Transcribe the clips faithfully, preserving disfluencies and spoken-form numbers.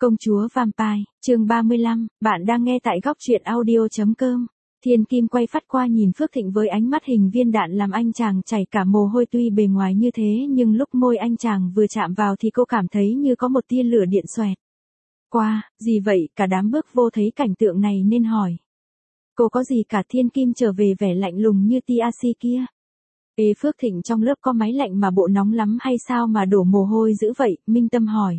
Công chúa Vampire, chương ba mươi lăm, bạn đang nghe tại góc truyện audio chấm com. Thiên Kim quay phát qua nhìn Phước Thịnh với ánh mắt hình viên đạn làm anh chàng chảy cả mồ hôi, tuy bề ngoài như thế nhưng lúc môi anh chàng vừa chạm vào thì cô cảm thấy như có một tia lửa điện xoẹt qua. Gì vậy? Cả đám bước vô thấy cảnh tượng này nên hỏi. Cô có gì cả? Thiên Kim trở về vẻ lạnh lùng như tia si kia. Ê, Phước Thịnh, trong lớp có máy lạnh mà bộ nóng lắm hay sao mà đổ mồ hôi dữ vậy? Minh Tâm hỏi.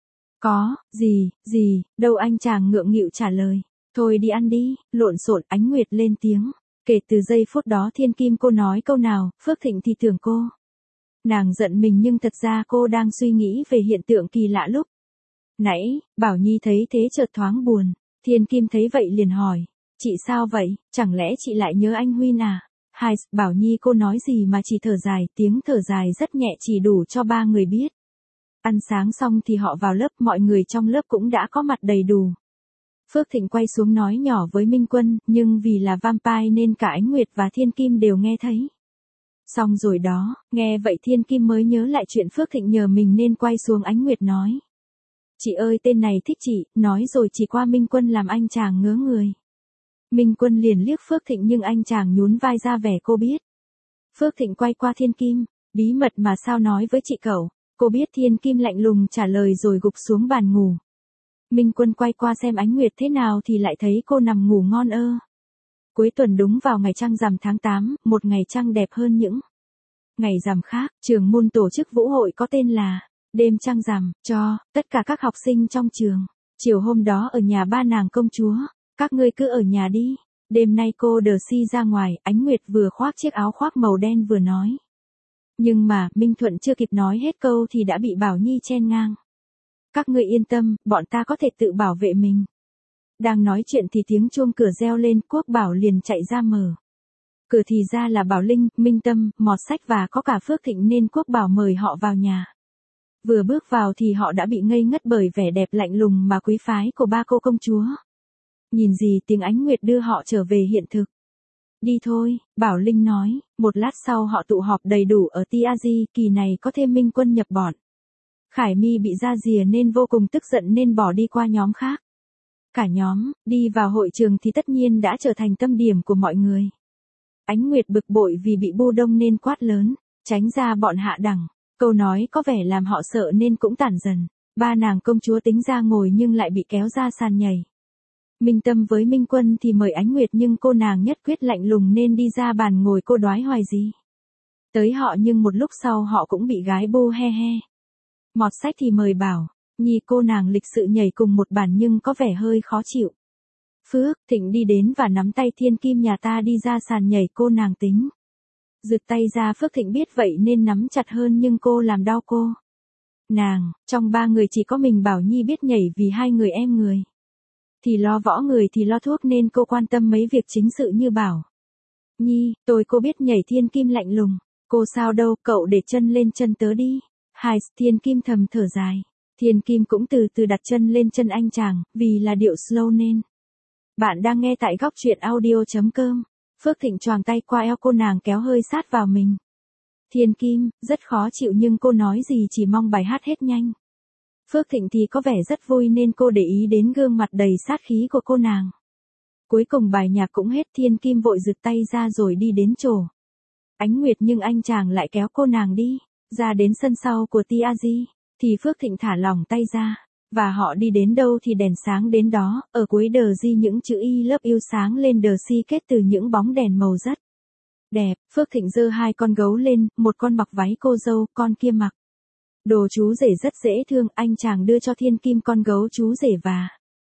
Có, gì, gì, đâu, anh chàng ngượng nghịu trả lời. Thôi đi ăn đi, lộn xộn. Ánh Nguyệt lên tiếng. Kể từ giây phút đó Thiên Kim cô nói câu nào, Phước Thịnh thì tưởng cô nàng giận mình, nhưng thật ra cô đang suy nghĩ về hiện tượng kỳ lạ lúc nãy. Bảo Nhi thấy thế chợt thoáng buồn. Thiên Kim thấy vậy liền hỏi. Chị sao vậy? Chẳng lẽ chị lại nhớ anh Huynh à? Hai, Bảo Nhi cô nói gì mà chỉ thở dài, tiếng thở dài rất nhẹ chỉ đủ cho ba người biết. Ăn sáng xong thì họ vào lớp, mọi người trong lớp cũng đã có mặt đầy đủ. Phước Thịnh quay xuống nói nhỏ với Minh Quân, nhưng vì là vampire nên cả Ánh Nguyệt và Thiên Kim đều nghe thấy. Xong rồi đó, nghe vậy Thiên Kim mới nhớ lại chuyện Phước Thịnh nhờ mình nên quay xuống Ánh Nguyệt nói. Chị ơi, tên này thích chị, nói rồi chỉ qua Minh Quân làm anh chàng ngớ người. Minh Quân liền liếc Phước Thịnh nhưng anh chàng nhún vai ra vẻ cô biết. Phước Thịnh quay qua Thiên Kim, bí mật mà sao nói với chị cậu? Cô biết. Thiên Kim lạnh lùng trả lời rồi gục xuống bàn ngủ. Minh Quân quay qua xem Ánh Nguyệt thế nào thì lại thấy cô nằm ngủ ngon ơ. Cuối tuần đúng vào ngày trăng rằm tháng tám, một ngày trăng đẹp hơn những ngày rằm khác, trường môn tổ chức vũ hội có tên là Đêm Trăng Rằm cho tất cả các học sinh trong trường. Chiều hôm đó ở nhà ba nàng công chúa, các ngươi cứ ở nhà đi. Đêm nay cô đờ si ra ngoài. Ánh Nguyệt vừa khoác chiếc áo khoác màu đen vừa nói. Nhưng mà, Minh Thuận chưa kịp nói hết câu thì đã bị Bảo Nhi chen ngang. Các ngươi yên tâm, bọn ta có thể tự bảo vệ mình. Đang nói chuyện thì tiếng chuông cửa reo lên, Quốc Bảo liền chạy ra mở cửa thì ra là Bảo Linh, Minh Tâm, Mọt Sách và có cả Phước Thịnh nên Quốc Bảo mời họ vào nhà. Vừa bước vào thì họ đã bị ngây ngất bởi vẻ đẹp lạnh lùng mà quý phái của ba cô công chúa. Nhìn gì, tiếng Ánh Nguyệt đưa họ trở về hiện thực. Đi thôi, Bảo Linh nói. Một lát sau họ tụ họp đầy đủ ở Tiazi, kỳ này có thêm Minh Quân nhập bọn. Khải My bị ra rìa nên vô cùng tức giận nên bỏ đi qua nhóm khác. Cả nhóm, đi vào hội trường thì tất nhiên đã trở thành tâm điểm của mọi người. Ánh Nguyệt bực bội vì bị bu đông nên quát lớn, tránh ra bọn hạ đẳng. Câu nói có vẻ làm họ sợ nên cũng tản dần. Ba nàng công chúa tính ra ngồi nhưng lại bị kéo ra sàn nhảy. Minh Tâm với Minh Quân thì mời Ánh Nguyệt nhưng cô nàng nhất quyết lạnh lùng nên đi ra bàn ngồi, cô đoái hoài gì tới họ, nhưng một lúc sau họ cũng bị gái bu he he. Mọt Sách thì mời Bảo Nhi, cô nàng lịch sự nhảy cùng một bàn nhưng có vẻ hơi khó chịu. Phước Thịnh đi đến và nắm tay Thiên Kim nhà ta đi ra sàn nhảy, cô nàng tính giựt tay ra. Phước Thịnh biết vậy nên nắm chặt hơn nhưng cô làm đau cô nàng. Trong ba người chỉ có mình Bảo Nhi biết nhảy, vì hai người em người thì lo võ, người thì lo thuốc nên cô quan tâm mấy việc chính sự như Bảo Nhi. Tôi cô biết nhảy. Thiên Kim lạnh lùng. Cô sao đâu, cậu để chân lên chân tớ đi. Hai, Thiên Kim thầm thở dài. Thiên Kim cũng từ từ đặt chân lên chân anh chàng, vì là điệu slow nên. Bạn đang nghe tại góc truyện audio chấm com. Phước Thịnh choàng tay qua eo cô nàng kéo hơi sát vào mình. Thiên Kim, rất khó chịu nhưng cô nói gì chỉ mong bài hát hết nhanh. Phước Thịnh thì có vẻ rất vui nên cô để ý đến gương mặt đầy sát khí của cô nàng. Cuối cùng bài nhạc cũng hết, Thiên Kim vội giựt tay ra rồi đi đến chỗ Ánh Nguyệt nhưng anh chàng lại kéo cô nàng đi. Ra đến sân sau của Tiazi, thì Phước Thịnh thả lỏng tay ra. Và họ đi đến đâu thì đèn sáng đến đó, ở cuối đờ di những chữ I love you sáng lên đờ si kết từ những bóng đèn màu rất đẹp. Phước Thịnh giơ hai con gấu lên, một con mặc váy cô dâu, con kia mặc đồ chú rể rất dễ thương. Anh chàng đưa cho Thiên Kim con gấu chú rể và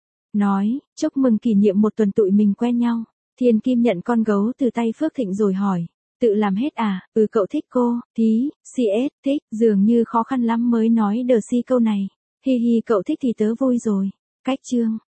nói, chúc mừng kỷ niệm một tuần tụi mình quen nhau. Thiên Kim nhận con gấu từ tay Phước Thịnh rồi hỏi, tự làm hết à? Ừ, cậu thích cô, tí, cs, thích, dường như khó khăn lắm mới nói đờ si câu này. Hi hi, cậu thích thì tớ vui rồi. Cách chương